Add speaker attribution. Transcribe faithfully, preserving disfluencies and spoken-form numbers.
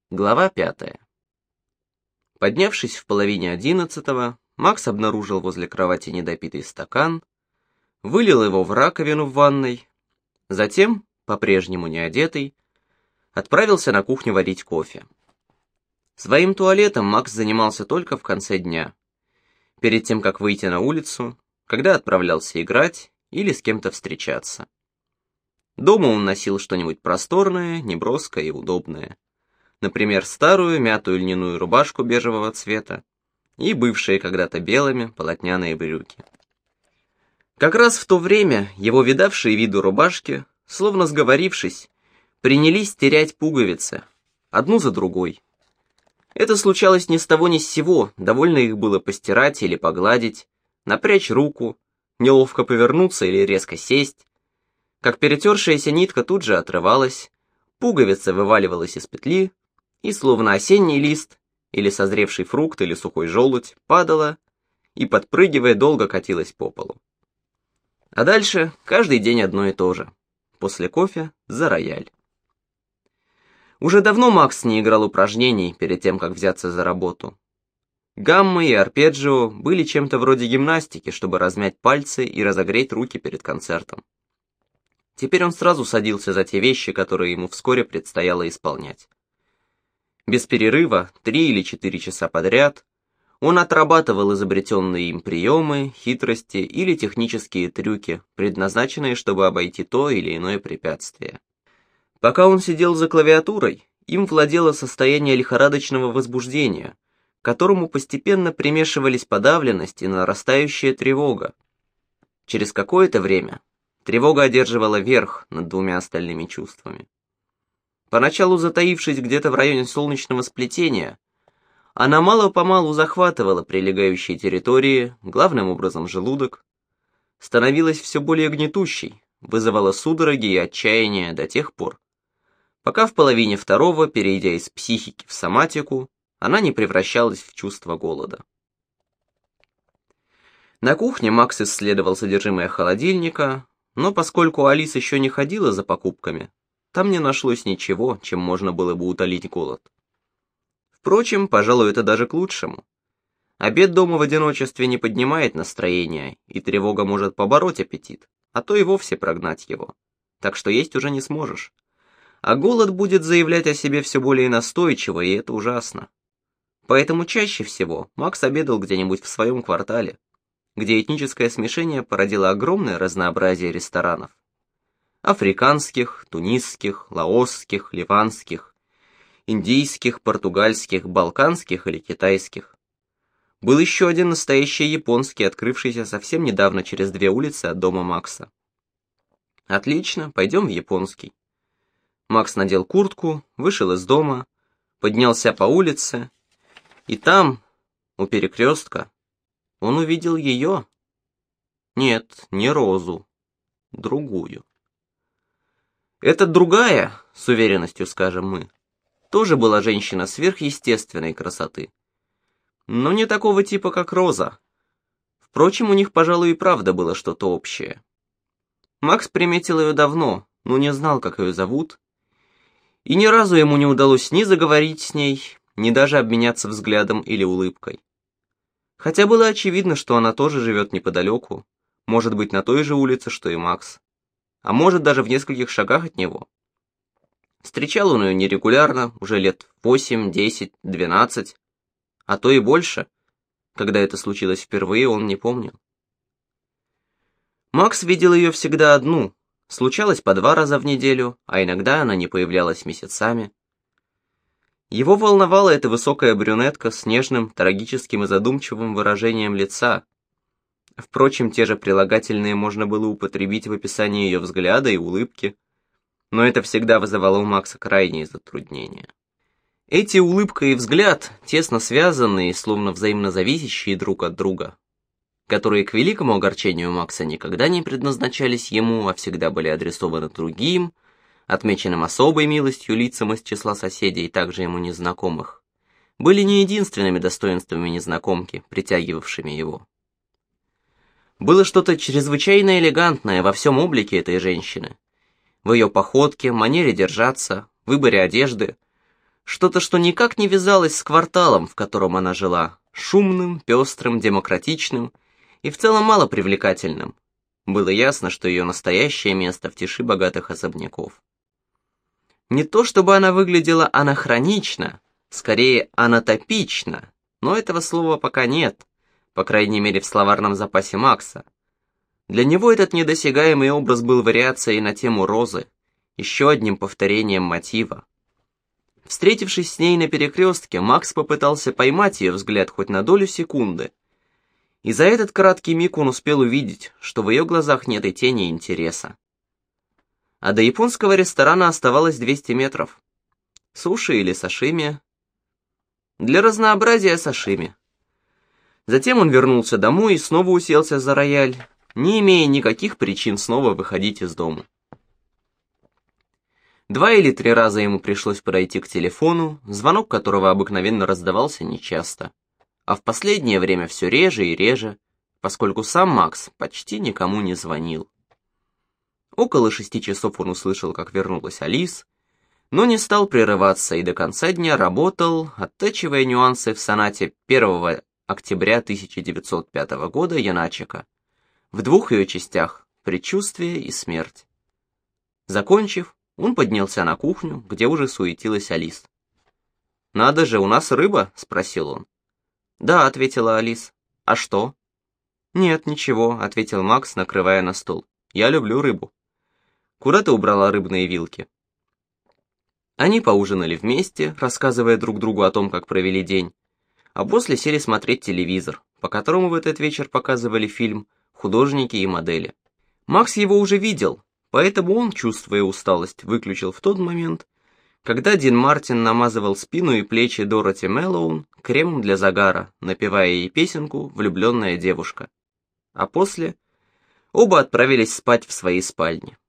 Speaker 1: Глава пятая. Поднявшись в половине одиннадцатого, Макс обнаружил возле кровати недопитый стакан, вылил его в раковину в ванной, затем, по-прежнему не одетый, отправился на кухню варить кофе. Своим туалетом Макс занимался только в конце дня, перед тем, как выйти на улицу, когда отправлялся играть или с кем-то встречаться. Дома он носил что-нибудь просторное, неброское и удобное. Например, старую мятую льняную рубашку бежевого цвета и бывшие когда-то белыми полотняные брюки. Как раз в то время его видавшие виду рубашки, словно сговорившись, принялись терять пуговицы, одну за другой. Это случалось ни с того ни с сего, довольно их было постирать или погладить, напрячь руку, неловко повернуться или резко сесть, как перетершаяся нитка тут же отрывалась, пуговица вываливалась из петли, и словно осенний лист, или созревший фрукт, или сухой желудь, падала и, подпрыгивая, долго катилась по полу. А дальше каждый день одно и то же. После кофе за рояль. Уже давно Макс не играл упражнений перед тем, как взяться за работу. Гаммы и арпеджио были чем-то вроде гимнастики, чтобы размять пальцы и разогреть руки перед концертом. Теперь он сразу садился за те вещи, которые ему вскоре предстояло исполнять. Без перерыва, три или четыре часа подряд, он отрабатывал изобретенные им приемы, хитрости или технические трюки, предназначенные, чтобы обойти то или иное препятствие. Пока он сидел за клавиатурой, им владело состояние лихорадочного возбуждения, к которому постепенно примешивались подавленность и нарастающая тревога. Через какое-то время тревога одерживала верх над двумя остальными чувствами. Поначалу затаившись где-то в районе солнечного сплетения, она мало-помалу захватывала прилегающие территории, главным образом желудок, становилась все более гнетущей, вызывала судороги и отчаяние до тех пор, пока в половине второго, перейдя из психики в соматику, она не превращалась в чувство голода. На кухне Макс исследовал содержимое холодильника, но поскольку Алис еще не ходила за покупками, там не нашлось ничего, чем можно было бы утолить голод. Впрочем, пожалуй, это даже к лучшему. Обед дома в одиночестве не поднимает настроение, и тревога может побороть аппетит, а то и вовсе прогнать его. Так что есть уже не сможешь. А голод будет заявлять о себе все более настойчиво, и это ужасно. Поэтому чаще всего Макс обедал где-нибудь в своем квартале, где этническое смешение породило огромное разнообразие ресторанов. Африканских, тунисских, лаосских, ливанских, индийских, португальских, балканских или китайских. Был еще один настоящий японский, открывшийся совсем недавно через две улицы от дома Макса. Отлично, пойдем в японский. Макс надел куртку, вышел из дома, поднялся по улице, и там, у перекрестка, он увидел ее. Нет, не Розу, другую. Эта другая, с уверенностью скажем мы, тоже была женщина сверхъестественной красоты. Но не такого типа, как Роза. Впрочем, у них, пожалуй, и правда было что-то общее. Макс приметил ее давно, но не знал, как ее зовут, и ни разу ему не удалось ни заговорить с ней, ни даже обменяться взглядом или улыбкой. Хотя было очевидно, что она тоже живет неподалеку, может быть, на той же улице, что и Макс, а может, даже в нескольких шагах от него. Встречал он ее нерегулярно, уже лет восемь, десять, двенадцать, а то и больше. Когда это случилось впервые, он не помнил. Макс видел ее всегда одну, случалось по два раза в неделю, а иногда она не появлялась месяцами. Его волновала эта высокая брюнетка с нежным, трагическим и задумчивым выражением лица. Впрочем, те же прилагательные можно было употребить в описании ее взгляда и улыбки, но это всегда вызывало у Макса крайние затруднения. Эти улыбка и взгляд, тесно связанные, словно взаимно зависящие друг от друга, которые к великому огорчению Макса никогда не предназначались ему, а всегда были адресованы другим, отмеченным особой милостью лицам из числа соседей, также ему незнакомых, были не единственными достоинствами незнакомки, притягивавшими его. Было что-то чрезвычайно элегантное во всем облике этой женщины, в ее походке, манере держаться, выборе одежды, Что-то, что никак не вязалось с кварталом, в котором она жила, шумным, пестрым, демократичным и в целом мало привлекательным. Было ясно, что ее настоящее место в тиши богатых особняков. Не то чтобы она выглядела анахронично, скорее анатопично, но этого слова пока нет, по крайней мере в словарном запасе Макса. Для него этот недосягаемый образ был вариацией на тему розы, еще одним повторением мотива. Встретившись с ней на перекрестке, Макс попытался поймать ее взгляд хоть на долю секунды, и за этот краткий миг он успел увидеть, что в ее глазах нет и тени интереса. А до японского ресторана оставалось двести метров. Суши или сашими? Для разнообразия сашими. Затем он вернулся домой и снова уселся за рояль, не имея никаких причин снова выходить из дома. Два или три раза ему пришлось подойти к телефону, звонок которого обыкновенно раздавался нечасто, а в последнее время все реже и реже, поскольку сам Макс почти никому не звонил. Около шести часов он услышал, как вернулась Алис, но не стал прерываться и до конца дня работал, оттачивая нюансы в сонате первого октября тысяча девятьсот пятого года Яначека, в двух ее частях «Предчувствие» и «Смерть». Закончив, он поднялся на кухню, где уже суетилась Алис. «Надо же, у нас рыба?» — спросил он. «Да», — ответила Алис. «А что?» «Нет, ничего», — ответил Макс, накрывая на стол. «Я люблю рыбу». «Куда ты убрала рыбные вилки?» Они поужинали вместе, рассказывая друг другу о том, как провели день, а после сели смотреть телевизор, по которому в этот вечер показывали фильм «Художники и модели». Макс его уже видел, поэтому он, чувствуя усталость, выключил в тот момент, когда Дин Мартин намазывал спину и плечи Дороти Мэллоун кремом для загара, напевая ей песенку «Влюбленная девушка». А после оба отправились спать в свои спальни.